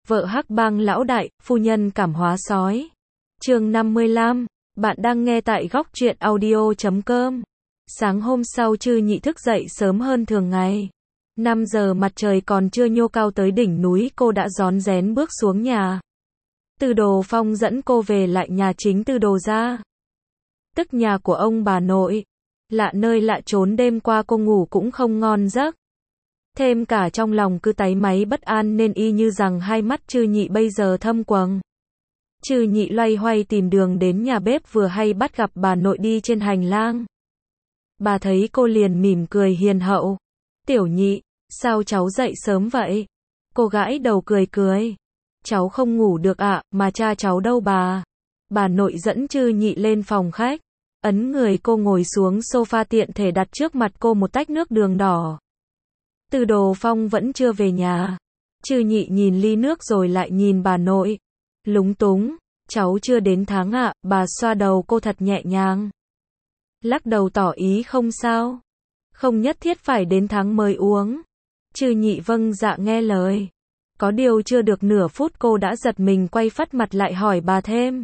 Vợ hắc bang lão đại, phu nhân cảm hóa sói. Chương 55, bạn đang nghe tại góc truyện audio.com. Sáng hôm sau Trư Nhị thức dậy sớm hơn thường ngày. 5 giờ mặt trời còn chưa nhô cao tới đỉnh núi, cô đã rón rén bước xuống nhà. Từ Đồ Phong dẫn cô về lại nhà chính Từ Đồ gia. Tức nhà của ông bà nội. Lạ nơi lạ chốn, đêm qua cô ngủ cũng không ngon giấc. Thêm cả trong lòng cứ táy máy bất an nên y như rằng hai mắt Trư Nhị bây giờ thâm quầng. Trư Nhị loay hoay tìm đường đến nhà bếp, vừa hay bắt gặp bà nội đi trên hành lang. Bà thấy cô liền mỉm cười hiền hậu. Tiểu Nhị, sao cháu dậy sớm vậy? Cô gãi đầu cười cười. Cháu không ngủ được ạ, mà cha cháu đâu bà? Bà nội dẫn Trư Nhị lên phòng khách. Ấn người cô ngồi xuống sofa, tiện thể đặt trước mặt cô một tách nước đường đỏ. Từ Đồ Phong vẫn chưa về nhà. Trư Nhị nhìn ly nước rồi lại nhìn bà nội. Lúng túng, cháu chưa đến tháng ạ, bà xoa đầu cô thật nhẹ nhàng. Lắc đầu tỏ ý không sao. Không nhất thiết phải đến tháng mới uống. Trư Nhị vâng dạ nghe lời. Có điều chưa được nửa phút cô đã giật mình quay phắt mặt lại hỏi bà thêm.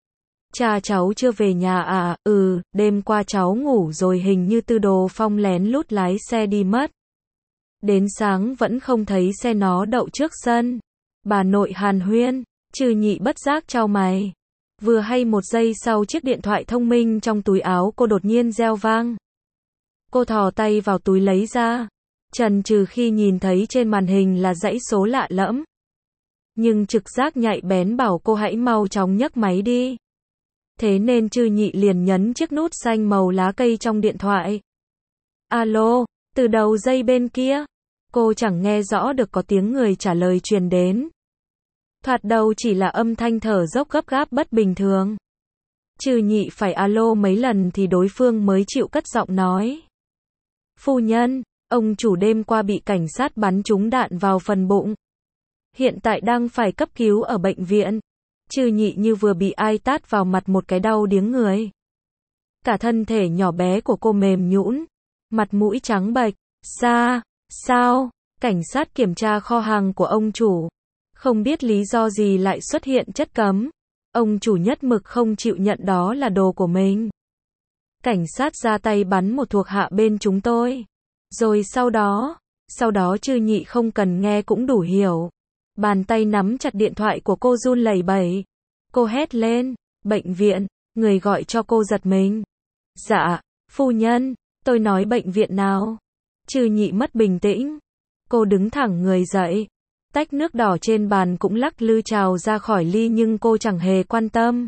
Cha cháu chưa về nhà à? Đêm qua cháu ngủ rồi, hình như Từ Đồ Phong lén lút lái xe đi mất. Đến sáng vẫn không thấy xe nó đậu trước sân. Bà nội hàn huyên. Trư Nhị bất giác chau mày. Vừa hay một giây sau, chiếc điện thoại thông minh trong túi áo cô đột nhiên reo vang. Cô thò tay vào túi lấy ra. Chần chừ khi nhìn thấy trên màn hình là dãy số lạ lẫm. Nhưng trực giác nhạy bén bảo cô hãy mau chóng nhấc máy đi. Thế nên Trư Nhị liền nhấn chiếc nút xanh màu lá cây trong điện thoại. Alo, từ đầu dây bên kia. Cô chẳng nghe rõ được có tiếng người trả lời truyền đến. Thoạt đầu chỉ là âm thanh thở dốc gấp gáp bất bình thường. Trư Nhị phải alo mấy lần thì đối phương mới chịu cất giọng nói. Phu nhân, ông chủ đêm qua bị cảnh sát bắn trúng đạn vào phần bụng. Hiện tại đang phải cấp cứu ở bệnh viện. Trư Nhị như vừa bị ai tát vào mặt một cái đau điếng người. Cả thân thể nhỏ bé của cô mềm nhũn, mặt mũi trắng bệch. Sao? Cảnh sát kiểm tra kho hàng của ông chủ. Không biết lý do gì lại xuất hiện chất cấm. Ông chủ nhất mực không chịu nhận đó là đồ của mình. Cảnh sát ra tay bắn một thuộc hạ bên chúng tôi. Rồi sau đó Trư Nhị không cần nghe cũng đủ hiểu. Bàn tay nắm chặt điện thoại của cô run lẩy bẩy. Cô hét lên, bệnh viện, người gọi cho cô giật mình. Dạ, phu nhân, tôi nói bệnh viện nào? Trư Nhị mất bình tĩnh. Cô đứng thẳng người dậy. Tách nước đỏ trên bàn cũng lắc lư trào ra khỏi ly nhưng cô chẳng hề quan tâm.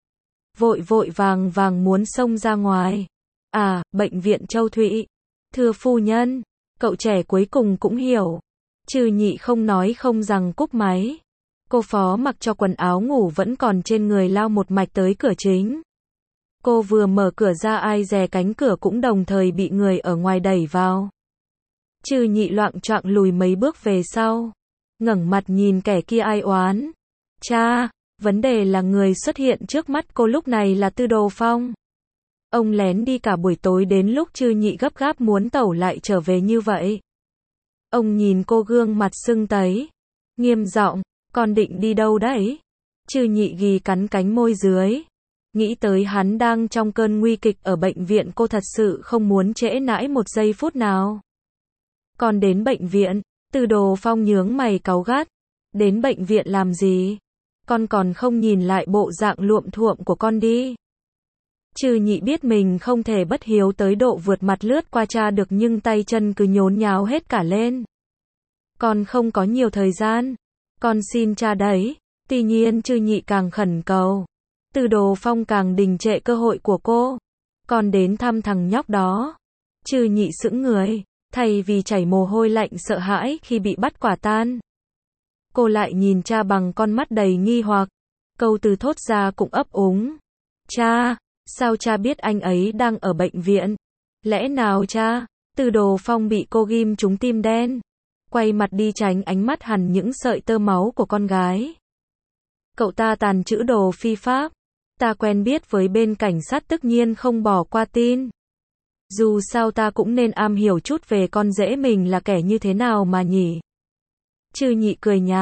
Vội vàng muốn xông ra ngoài. À, bệnh viện Châu Thụy. Thưa phu nhân, cậu trẻ cuối cùng cũng hiểu. Trư Nhị không nói không rằng cúp máy. Cô phó mặc cho quần áo ngủ vẫn còn trên người lao một mạch tới cửa chính. Cô vừa mở cửa ra, ai dè cánh cửa cũng đồng thời bị người ở ngoài đẩy vào. Trư Nhị loạng choạng lùi mấy bước về sau. Ngẩng mặt nhìn kẻ kia ai oán. Cha, vấn đề là người xuất hiện trước mắt cô lúc này là Từ Đồ Phong. Ông lén đi cả buổi tối, đến lúc Trư Nhị gấp gáp muốn tẩu lại trở về như vậy. Ông nhìn cô gương mặt sưng tấy. Nghiêm giọng, con định đi đâu đấy? Trư Nhị ghi cắn cánh môi dưới. Nghĩ tới hắn đang trong cơn nguy kịch ở bệnh viện, cô thật sự không muốn trễ nãi một giây phút nào. Con đến bệnh viện? Từ Đồ Phong nhướng mày cáu gắt. Đến bệnh viện làm gì? Con còn không nhìn lại bộ dạng luộm thuộm của con đi. Trư Nhị biết mình không thể bất hiếu tới độ vượt mặt lướt qua cha được, nhưng tay chân cứ nhốn nháo hết cả lên. Con không có nhiều thời gian. Con xin cha đấy. Tuy nhiên Trư Nhị càng khẩn cầu. Từ Đồ Phong càng đình trệ cơ hội của cô. Con đến thăm thằng nhóc đó. Trư Nhị sững người. Thay vì chảy mồ hôi lạnh sợ hãi khi bị bắt quả tang, cô lại nhìn cha bằng con mắt đầy nghi hoặc. Câu từ thốt ra cũng ấp úng. Cha, sao cha biết anh ấy đang ở bệnh viện? Lẽ nào cha? Từ Đồ Phong bị cô ghim trúng tim đen. Quay mặt đi tránh ánh mắt hằn những sợi tơ máu của con gái. Cậu ta tàn trữ đồ phi pháp. Ta quen biết với bên cảnh sát, tất nhiên không bỏ qua tin. Dù sao ta cũng nên am hiểu chút về con rể mình là kẻ như thế nào mà nhỉ. Trư Nhị cười nhạt,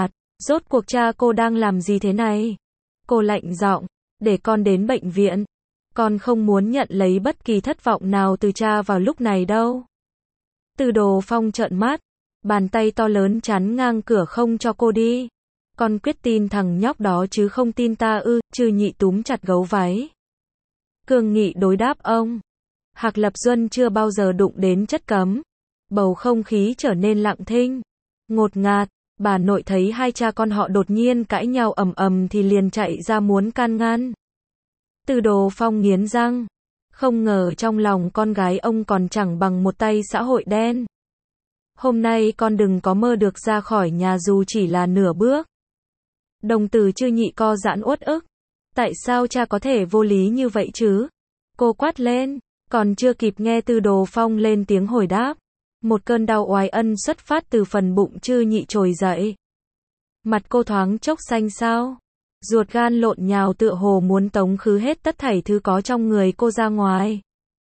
Rốt cuộc cha cô đang làm gì thế này? Cô lạnh giọng, để con đến bệnh viện. Con không muốn nhận lấy bất kỳ thất vọng nào từ cha vào lúc này đâu. Từ Đồ Phong trợn mắt, bàn tay to lớn chắn ngang cửa không cho cô đi. Con quyết tin thằng nhóc đó chứ không tin ta ư? Trừ Nhị túm chặt gấu váy, cương nghị đối đáp ông. Hạc Lập Duân chưa bao giờ đụng đến chất cấm. Bầu không khí trở nên lặng thinh, ngột ngạt. Bà nội thấy hai cha con họ đột nhiên cãi nhau ầm ầm thì liền chạy ra muốn can ngăn. Từ Đồ Phong nghiến răng, không ngờ trong lòng con gái ông còn chẳng bằng một tay xã hội đen. Hôm nay con đừng có mơ được ra khỏi nhà dù chỉ là nửa bước. Đồng tử Trư Nhị co giãn uất ức. Tại sao cha có thể vô lý như vậy chứ? Cô quát lên, còn chưa kịp nghe Từ Đồ Phong lên tiếng hồi đáp. Một cơn đau oái ân xuất phát từ phần bụng Trư Nhị trồi dậy. Mặt cô thoáng chốc xanh xao, ruột gan lộn nhào tựa hồ muốn tống khứ hết tất thảy thứ có trong người cô ra ngoài.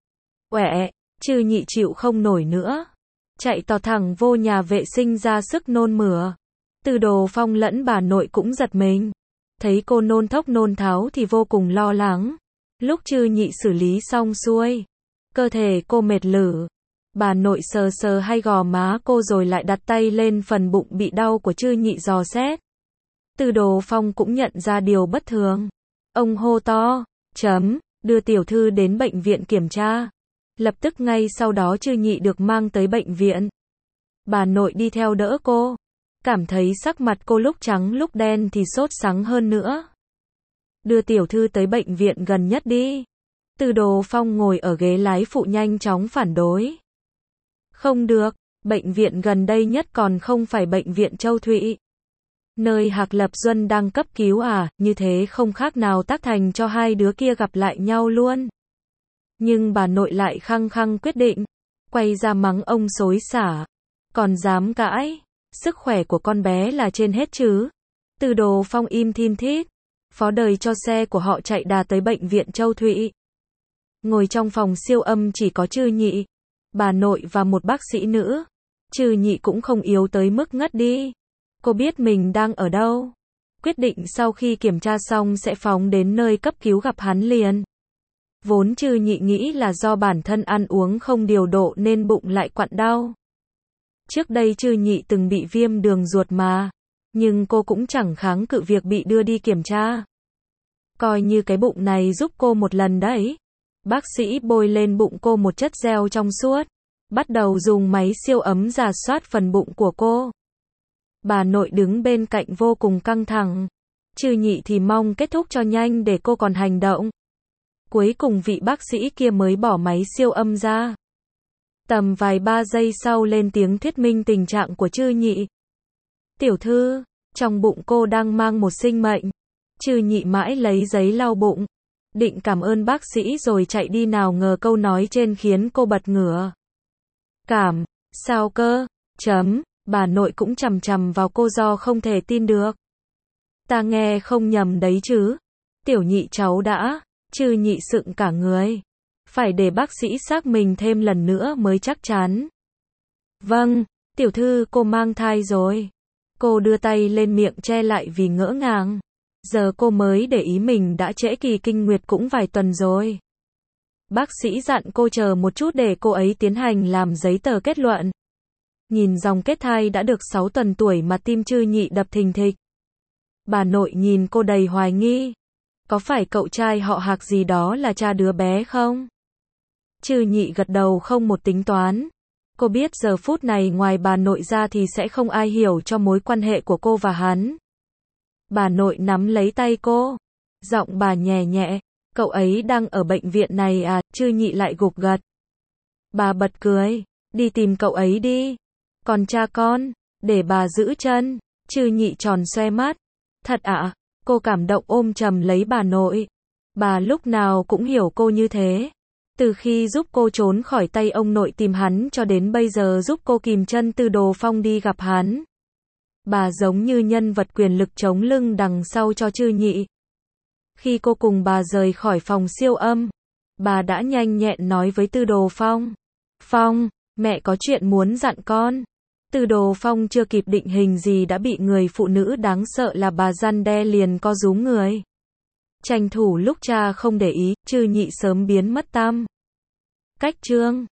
Uể, Trư Nhị chịu không nổi nữa, chạy tọt thẳng vô nhà vệ sinh ra sức nôn mửa. Từ Đồ Phong lẫn bà nội cũng giật mình, thấy cô nôn thốc nôn tháo thì vô cùng lo lắng. Lúc Trư Nhị xử lý xong xuôi, cơ thể cô mệt lử. Bà nội sờ sờ hai gò má cô rồi lại đặt tay lên phần bụng bị đau của Trư Nhị dò xét. Từ Đồ Phong cũng nhận ra điều bất thường. Ông hô to, đưa tiểu thư đến bệnh viện kiểm tra. Lập tức ngay sau đó Trư Nhị được mang tới bệnh viện. Bà nội đi theo đỡ cô. Cảm thấy sắc mặt cô lúc trắng lúc đen thì sốt sắng hơn nữa. Đưa tiểu thư tới bệnh viện gần nhất đi. Từ Đồ Phong ngồi ở ghế lái phụ nhanh chóng phản đối. Không được, bệnh viện gần đây nhất còn không phải bệnh viện Châu Thụy. Nơi Hạc Lập Duân đang cấp cứu à, như thế không khác nào tác thành cho hai đứa kia gặp lại nhau luôn. Nhưng bà nội lại khăng khăng quyết định, quay ra mắng ông xối xả. Còn dám cãi, sức khỏe của con bé là trên hết chứ. Từ Đồ Phong im thin thít, phó đời cho xe của họ chạy đà tới bệnh viện Châu Thụy. Ngồi trong phòng siêu âm chỉ có Trư Nhị, bà nội và một bác sĩ nữ. Trư Nhị cũng không yếu tới mức ngất đi. Cô biết mình đang ở đâu. Quyết định sau khi kiểm tra xong sẽ phóng đến nơi cấp cứu gặp hắn liền. Vốn Trư Nhị nghĩ là do bản thân ăn uống không điều độ nên bụng lại quặn đau. Trước đây Trư Nhị từng bị viêm đường ruột mà. Nhưng cô cũng chẳng kháng cự việc bị đưa đi kiểm tra. Coi như cái bụng này giúp cô một lần đấy. Bác sĩ bôi lên bụng cô một chất gel trong suốt. Bắt đầu dùng máy siêu ấm rà soát phần bụng của cô. Bà nội đứng bên cạnh vô cùng căng thẳng. Trư Nhị thì mong kết thúc cho nhanh để cô còn hành động. Cuối cùng vị bác sĩ kia mới bỏ máy siêu âm ra. Tầm vài 3 giây sau lên tiếng thuyết minh tình trạng của Trư Nhị. Tiểu thư, trong bụng cô đang mang một sinh mệnh. Trư Nhị mãi lấy giấy lau bụng. Định cảm ơn bác sĩ rồi chạy đi nào ngờ câu nói trên khiến cô bật ngửa. Sao cơ? Bà nội cũng chằm chằm vào cô do không thể tin được. Ta nghe không nhầm đấy chứ? Tiểu Nhị cháu đã. Trư Nhị sững cả người. Phải để bác sĩ xác minh thêm lần nữa mới chắc chắn. Vâng, tiểu thư cô mang thai rồi. Cô đưa tay lên miệng che lại vì ngỡ ngàng. Giờ cô mới để ý mình đã trễ kỳ kinh nguyệt cũng vài tuần rồi. Bác sĩ dặn cô chờ một chút để cô ấy tiến hành làm giấy tờ kết luận. Nhìn dòng kết thai đã được 6 tuần tuổi mà tim Trư Nhị đập thình thịch. Bà nội nhìn cô đầy hoài nghi. Có phải cậu trai họ Hạc gì đó là cha đứa bé không? Trư Nhị gật đầu không một tính toán. Cô biết giờ phút này ngoài bà nội ra thì sẽ không ai hiểu cho mối quan hệ của cô và hắn. Bà nội nắm lấy tay cô. Giọng bà nhẹ nhẹ. Cậu ấy đang ở bệnh viện này à? Trư Nhị lại gục gật. Bà bật cười. Đi tìm cậu ấy đi. Còn cha con, để bà giữ chân. Trư Nhị tròn xoe mắt. Thật ạ? Cô cảm động ôm chầm lấy bà nội. Bà lúc nào cũng hiểu cô như thế. Từ khi giúp cô trốn khỏi tay ông nội tìm hắn cho đến bây giờ giúp cô kìm chân Từ Đồ Phong đi gặp hắn. Bà giống như nhân vật quyền lực chống lưng đằng sau cho Trư Nhị. Khi cô cùng bà rời khỏi phòng siêu âm, bà đã nhanh nhẹn nói với Từ Đồ Phong. Phong, mẹ có chuyện muốn dặn con. Từ Đồ Phong chưa kịp định hình gì đã bị người phụ nữ đáng sợ là bà răn đe liền co rúm người. Tranh thủ lúc cha không để ý, Chư Nhị sớm biến mất tăm. Cách chương